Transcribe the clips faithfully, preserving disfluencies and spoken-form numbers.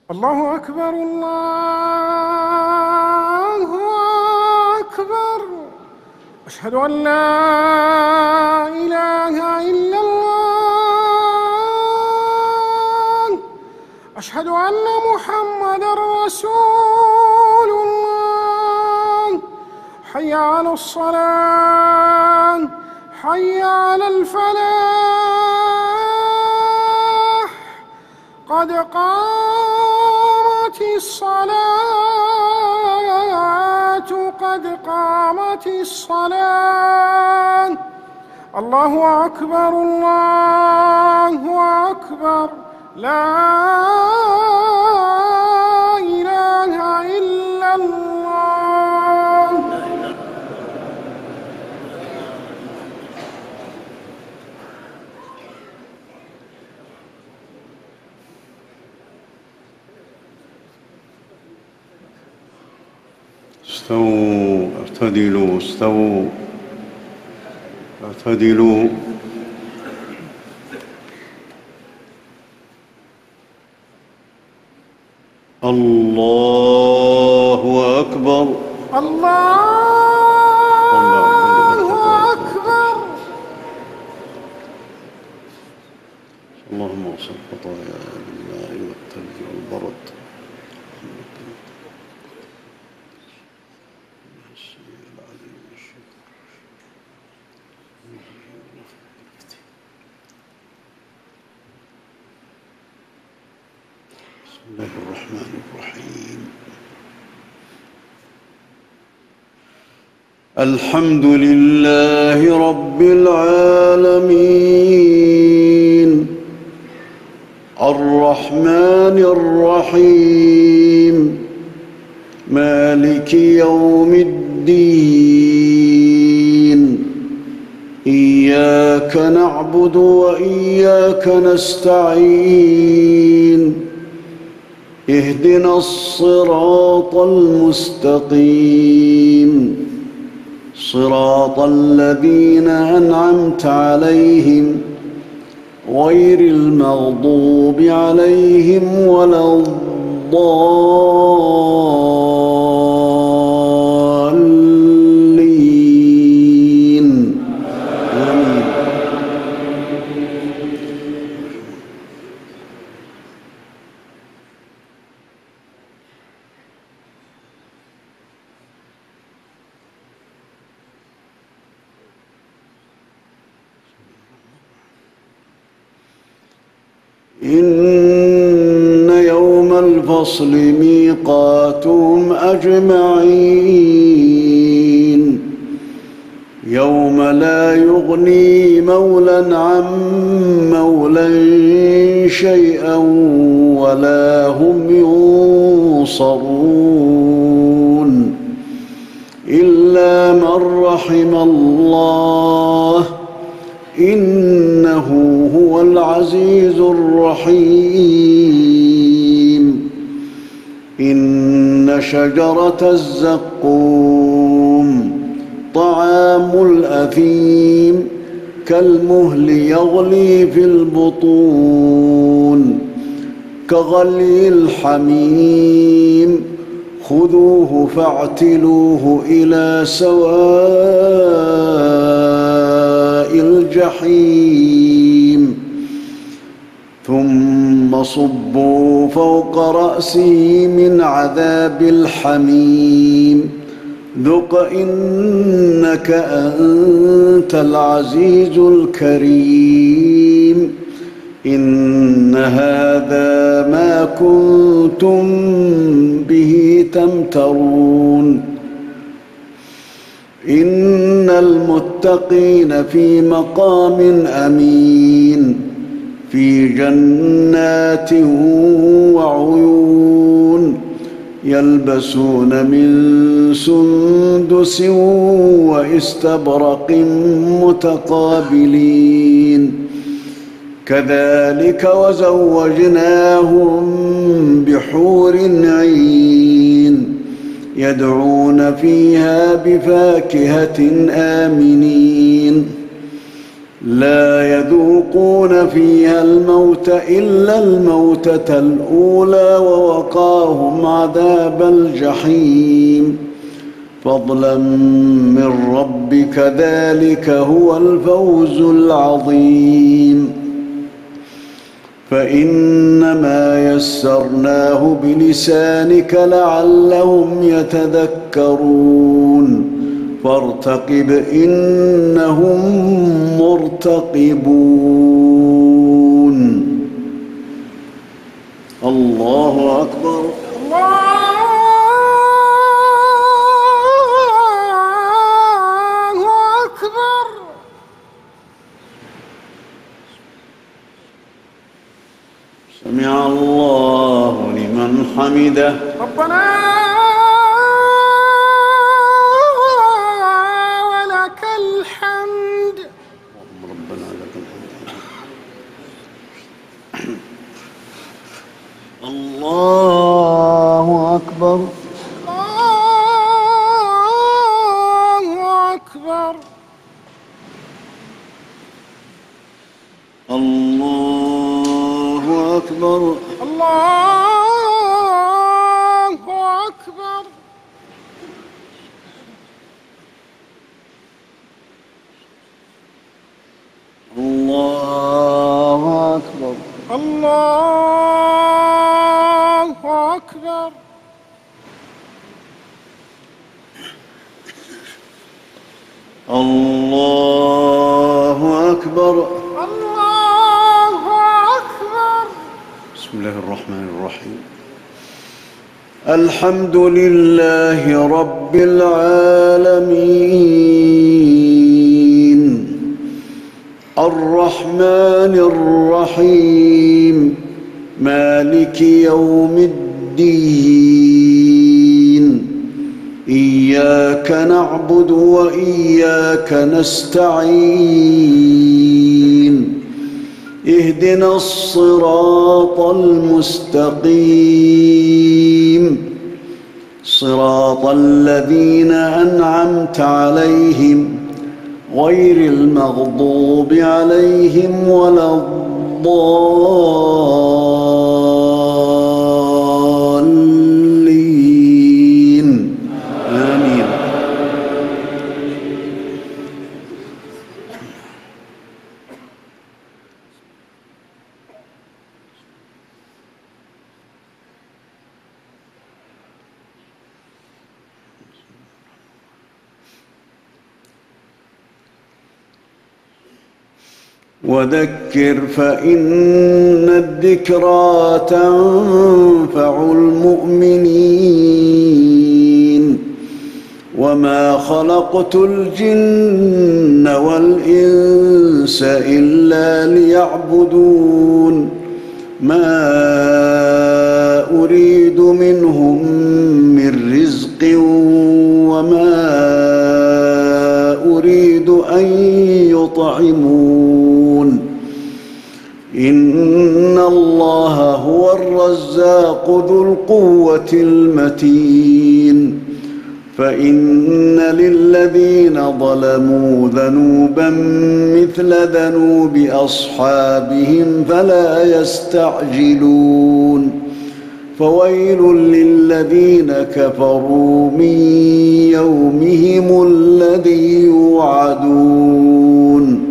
الله أكبر الله أكبر. أشهد أن لا إله إلا الله. أشهد أن محمدًا رسول الله. حي على الصلاة، حي على الفلاح، قد قامت الصلاة، قد قامت الصلاة. الله أكبر الله أكبر. لا إله إلا الله. استووا اعتدلوا استووا اعتدلوا. الله أكبر الله أكبر. اللهم اغسل خطايا بالماء والثلج والبرد. بسم الله الرحمن الرحيم. الحمد لله رب العالمين الرحمن الرحيم مالك يوم الدين. إياك نعبد وإياك نستعين. اهدنا الصراط المستقيم صراط الذين أنعمت عليهم غير المغضوب عليهم ولا الضالين. آمين. إن يوم الفصل ميقاتهم أجمعين. يوم لا يغني مولى عن مولى شيئا ولا هم ينصرون إلا من رحم الله إنه هو العزيز الرحيم. إن شجرة الزقوم طعام الأثيم كالمهل يغلي في البطون كغلي الحميم. خذوه فاعتلوه إلى سواء الجحيم ثم صبوا فوق رأسه من عذاب الحميم ذق إنك أنت العزيز الكريم. إن هذا ما كنتم به تمترون. إن المتقين في مقام أمين في جنات وعيون يلبسون من سندس واستبرق متقابلين كذلك وزوجناهم بحور عين يدعون فيها بفاكهة آمنين لا يذوقون فيها الموت إلا الموتة الأولى ووقاهم عذاب الجحيم فضلا من ربك ذلك هو الفوز العظيم فإنما يسرناه بلسانك لعلهم يتذكرون فارتقب إنهم مرتقبون الله أكبر الله أكبر. سمع الله لمن حمده ربنا ولك الحمد. ربنا لك الحمد. الله أكبر الله أكبر. الله أكبر الله أكبر. الله أكبر الله أكبر. الله أكبر. الله أكبر. بسم الله الرحمن الرحيم. الحمد لله رب العالمين الرحمن الرحيم مالك يوم الدين إياك نعبد وإياك نستعين اهدنا الصراط المستقيم صراط الذين أنعمت عليهم غير المغضوب عليهم ولا الضالين آمين. وذكر فإن الذكرى تنفع المؤمنين وما خلقت الجن والإنس إلا ليعبدون ما أريد منهم من رزق وما أريد أن يطعمون إن الله هو الرزاق ذو القوة المتين فإن للذين ظلموا ذنوبا مثل ذنوب أصحابهم فلا يستعجلون فويل للذين كفروا من يومهم الذي يوعدون.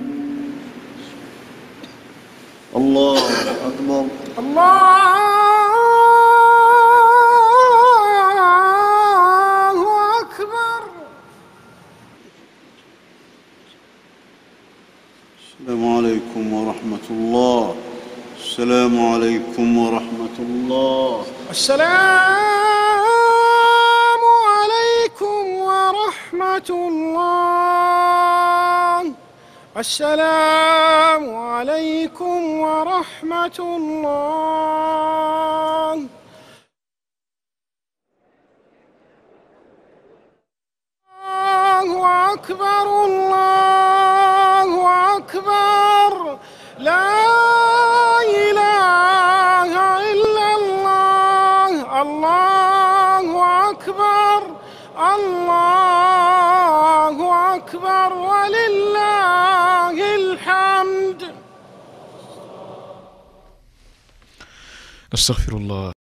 الله أكبر. الله أكبر. السلام عليكم ورحمة الله. السلام عليكم ورحمة الله. السلام عليكم ورحمة الله. السلام عليكم ورحمة الله. الله أكبر. الله أكبر. لا إله إلا الله. الله أكبر. الله أكبر ولله الحمد. أستغفر الله.